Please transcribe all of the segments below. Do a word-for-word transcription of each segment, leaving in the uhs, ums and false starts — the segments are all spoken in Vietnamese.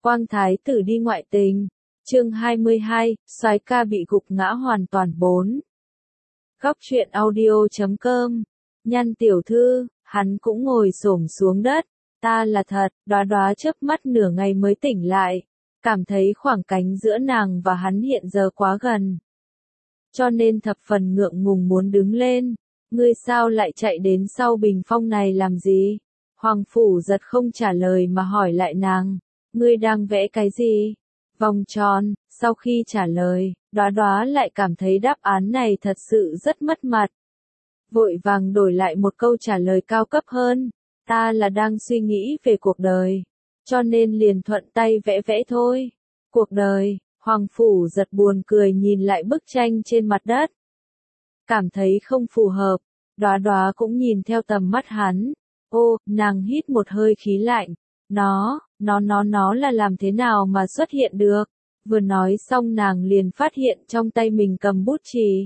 Quang thái tử đi ngoại tình. Chương hai mươi hai, soái ca bị gục ngã hoàn toàn bốn. Góc truyện audio chấm com. Nhăn tiểu thư, hắn cũng ngồi xổm xuống đất. Ta là thật, Đóa Đóa chớp mắt nửa ngày mới tỉnh lại, cảm thấy khoảng cách giữa nàng và hắn hiện giờ quá gần. Cho nên thập phần ngượng ngùng muốn đứng lên. Ngươi sao lại chạy đến sau bình phong này làm gì? Hoàng Phủ Giật không trả lời mà hỏi lại nàng. Ngươi đang vẽ cái gì? Vòng tròn. Sau khi trả lời, Đóa Đóa lại cảm thấy đáp án này thật sự rất mất mặt. Vội vàng đổi lại một câu trả lời cao cấp hơn. Ta là đang suy nghĩ về cuộc đời, cho nên liền thuận tay vẽ vẽ thôi. Cuộc đời. Hoàng Phủ Giật buồn cười nhìn lại bức tranh trên mặt đất. Cảm thấy không phù hợp. Đóa Đóa cũng nhìn theo tầm mắt hắn. Ô, nàng hít một hơi khí lạnh. Nó, nó nó nó là làm thế nào mà xuất hiện được? Vừa nói xong nàng liền phát hiện trong tay mình cầm bút chì.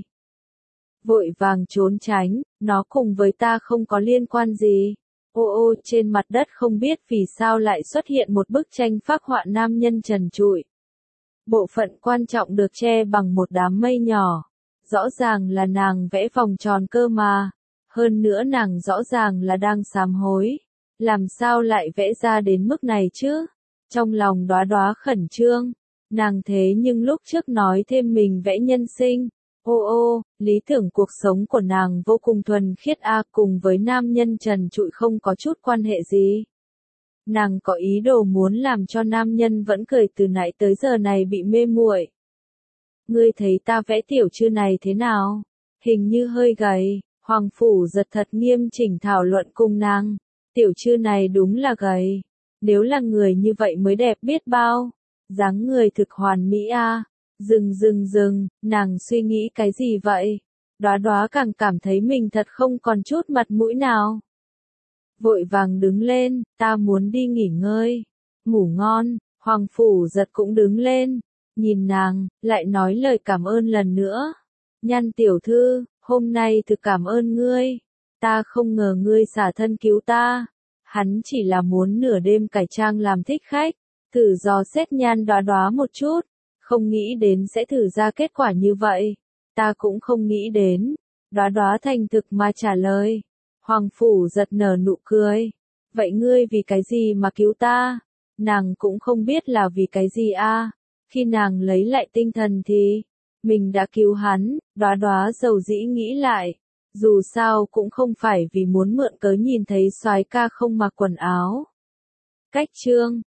Vội vàng trốn tránh, nó cùng với ta không có liên quan gì. Ô ô, trên mặt đất không biết vì sao lại xuất hiện một bức tranh phác họa nam nhân trần trụi. Bộ phận quan trọng được che bằng một đám mây nhỏ. Rõ ràng là nàng vẽ vòng tròn cơ mà. Hơn nữa nàng rõ ràng là đang sám hối. Làm sao lại vẽ ra đến mức này chứ? Trong lòng Đóa Đóa khẩn trương. Nàng thế nhưng lúc trước nói thêm mình vẽ nhân sinh. Ô ô, lý tưởng cuộc sống của nàng vô cùng thuần khiết a, cùng với nam nhân trần trụi không có chút quan hệ gì. Nàng có ý đồ muốn làm cho nam nhân vẫn cười từ nãy tới giờ này bị mê muội. Ngươi thấy ta vẽ tiểu chư này thế nào? Hình như hơi gầy. Hoàng Phủ Giật thật nghiêm chỉnh thảo luận cùng nàng. Tiểu chư này đúng là gầy. Nếu là người như vậy mới đẹp biết bao. Dáng người thực hoàn mỹ a. Dừng dừng dừng, nàng suy nghĩ cái gì vậy? Đóa Đóa càng cảm thấy mình thật không còn chút mặt mũi nào. Vội vàng đứng lên, ta muốn đi nghỉ ngơi. Ngủ ngon. Hoàng Phủ Giật cũng đứng lên. Nhìn nàng, lại nói lời cảm ơn lần nữa. Nhăn tiểu thư, hôm nay thực cảm ơn ngươi. Ta không ngờ ngươi xả thân cứu ta. Hắn chỉ là muốn nửa đêm cải trang làm thích khách. Thử dò xét Nhan Đóa Đóa một chút. Không nghĩ đến sẽ thử ra kết quả như vậy. Ta cũng không nghĩ đến. Đóa Đóa thành thực mà trả lời. Hoàng Phủ Giật nở nụ cười. Vậy ngươi vì cái gì mà cứu ta? Nàng cũng không biết là vì cái gì a. Khi nàng lấy lại tinh thần thì, mình đã cứu hắn. Đóa Đóa dầu dĩ nghĩ lại. Dù sao cũng không phải vì muốn mượn cớ nhìn thấy soái ca không mặc quần áo. Cách chương